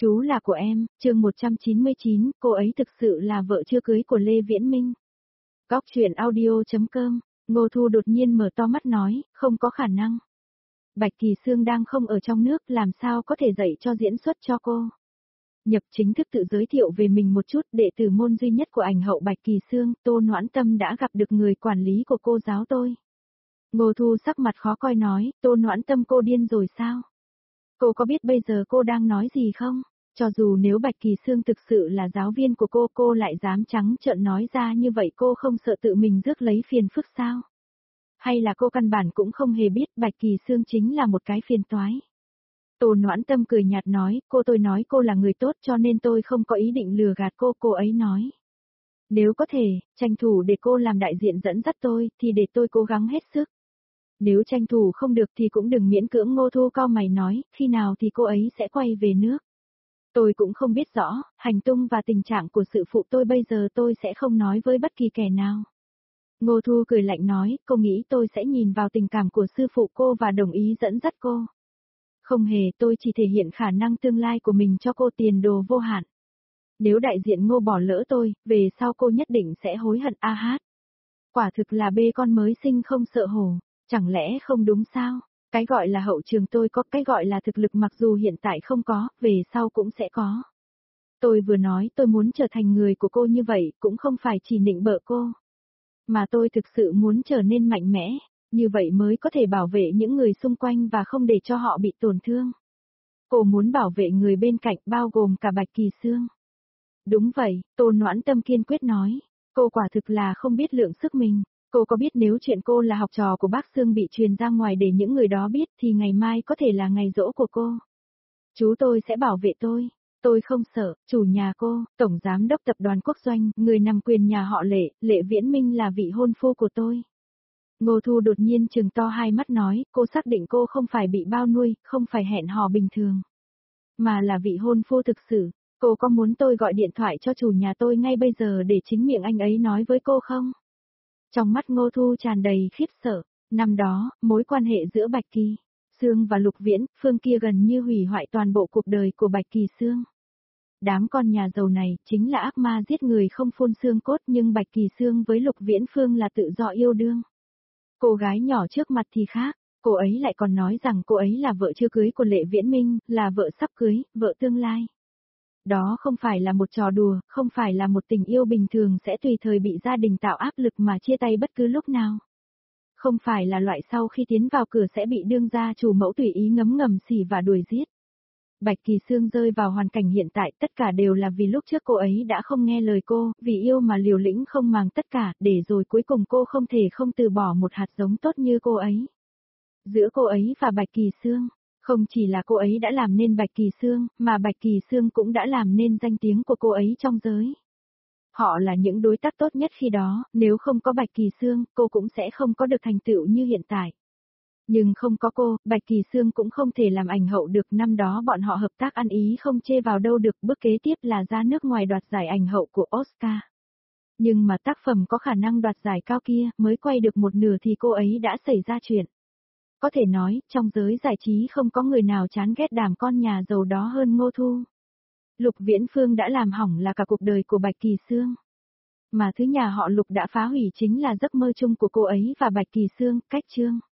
Chú là của em, chương 199, cô ấy thực sự là vợ chưa cưới của Lê Viễn Minh. Góc truyện audio.com, Ngô Thu đột nhiên mở to mắt nói, không có khả năng. Bạch Kỳ Sương đang không ở trong nước, làm sao có thể dạy cho diễn xuất cho cô. Nhập chính thức tự giới thiệu về mình một chút, đệ tử môn duy nhất của ảnh hậu Bạch Kỳ Sương, Tô Noãn Tâm đã gặp được người quản lý của cô giáo tôi. Ngô Thu sắc mặt khó coi nói, Tô Noãn Tâm cô điên rồi sao? Cô có biết bây giờ cô đang nói gì không? Cho dù nếu Bạch Kỳ Sương thực sự là giáo viên của cô lại dám trắng trợn nói ra như vậy, cô không sợ tự mình rước lấy phiền phức sao? Hay là cô căn bản cũng không hề biết Bạch Kỳ Sương chính là một cái phiền toái? Tô Noãn Tâm cười nhạt nói, tôi nói cô là người tốt cho nên tôi không có ý định lừa gạt cô ấy nói. Nếu có thể, tranh thủ để cô làm đại diện dẫn dắt tôi, thì để tôi cố gắng hết sức. Nếu tranh thủ không được thì cũng đừng miễn cưỡng. Ngô Thu cau mày nói, khi nào thì cô ấy sẽ quay về nước. Tôi cũng không biết rõ, hành tung và tình trạng của sự phụ tôi bây giờ tôi sẽ không nói với bất kỳ kẻ nào. Ngô Thu cười lạnh nói, cô nghĩ tôi sẽ nhìn vào tình cảm của sư phụ cô và đồng ý dẫn dắt cô. Không hề, tôi chỉ thể hiện khả năng tương lai của mình cho cô, tiền đồ vô hạn. Nếu đại diện Ngô bỏ lỡ tôi, về sau cô nhất định sẽ hối hận a hát. Quả thực là bê con mới sinh không sợ hổ, chẳng lẽ không đúng sao? Cái gọi là hậu trường tôi có, cái gọi là thực lực mặc dù hiện tại không có, về sau cũng sẽ có. Tôi vừa nói tôi muốn trở thành người của cô như vậy, cũng không phải chỉ nịnh bợ cô. Mà tôi thực sự muốn trở nên mạnh mẽ, như vậy mới có thể bảo vệ những người xung quanh và không để cho họ bị tổn thương. Cô muốn bảo vệ người bên cạnh, bao gồm cả Bạch Kỳ Sương. Đúng vậy, Tô Noãn Tâm kiên quyết nói. Cô quả thực là không biết lượng sức mình. Cô có biết nếu chuyện cô là học trò của bác Sương bị truyền ra ngoài để những người đó biết thì ngày mai có thể là ngày giỗ của cô. Chú tôi sẽ bảo vệ tôi không sợ. Chủ nhà cô, tổng giám đốc tập đoàn Quốc Doanh, người nắm quyền nhà họ Lệ, Lệ Viễn Minh là vị hôn phu của tôi. Ngô Thu đột nhiên trừng to hai mắt nói, cô xác định cô không phải bị bao nuôi, không phải hẹn hò bình thường, mà là vị hôn phu thực sự. Cô có muốn tôi gọi điện thoại cho chủ nhà tôi ngay bây giờ để chính miệng anh ấy nói với cô không? Trong mắt Ngô Thu tràn đầy khiếp sợ. Năm đó, mối quan hệ giữa Bạch Kỳ Sương và Lục Viễn Phương kia gần như hủy hoại toàn bộ cuộc đời của Bạch Kỳ Sương. Đám con nhà giàu này chính là ác ma giết người không phun xương cốt, nhưng Bạch Kỳ Sương với Lục Viễn Phương là tự do yêu đương. Cô gái nhỏ trước mặt thì khác, cô ấy lại còn nói rằng cô ấy là vợ chưa cưới của Lệ Viễn Minh, là vợ sắp cưới, vợ tương lai. Đó không phải là một trò đùa, không phải là một tình yêu bình thường sẽ tùy thời bị gia đình tạo áp lực mà chia tay bất cứ lúc nào. Không phải là loại sau khi tiến vào cửa sẽ bị đương gia chủ mẫu tùy ý ngấm ngầm xỉ và đuổi giết. Bạch Kỳ Sương rơi vào hoàn cảnh hiện tại, tất cả đều là vì lúc trước cô ấy đã không nghe lời cô, vì yêu mà liều lĩnh không màng tất cả, để rồi cuối cùng cô không thể không từ bỏ một hạt giống tốt như cô ấy. Giữa cô ấy và Bạch Kỳ Sương, không chỉ là cô ấy đã làm nên Bạch Kỳ Sương, mà Bạch Kỳ Sương cũng đã làm nên danh tiếng của cô ấy trong giới. Họ là những đối tác tốt nhất khi đó, nếu không có Bạch Kỳ Sương, cô cũng sẽ không có được thành tựu như hiện tại. Nhưng không có cô, Bạch Kỳ Sương cũng không thể làm ảnh hậu được. Năm đó bọn họ hợp tác ăn ý không chê vào đâu được, bước kế tiếp là ra nước ngoài đoạt giải ảnh hậu của Oscar. Nhưng mà tác phẩm có khả năng đoạt giải cao kia, mới quay được một nửa thì cô ấy đã xảy ra chuyện. Có thể nói, trong giới giải trí không có người nào chán ghét đám con nhà giàu đó hơn Ngô Thu. Lục Viễn Phương đã làm hỏng là cả cuộc đời của Bạch Kỳ Sương. Mà thứ nhà họ Lục đã phá hủy chính là giấc mơ chung của cô ấy và Bạch Kỳ Sương, cách chương.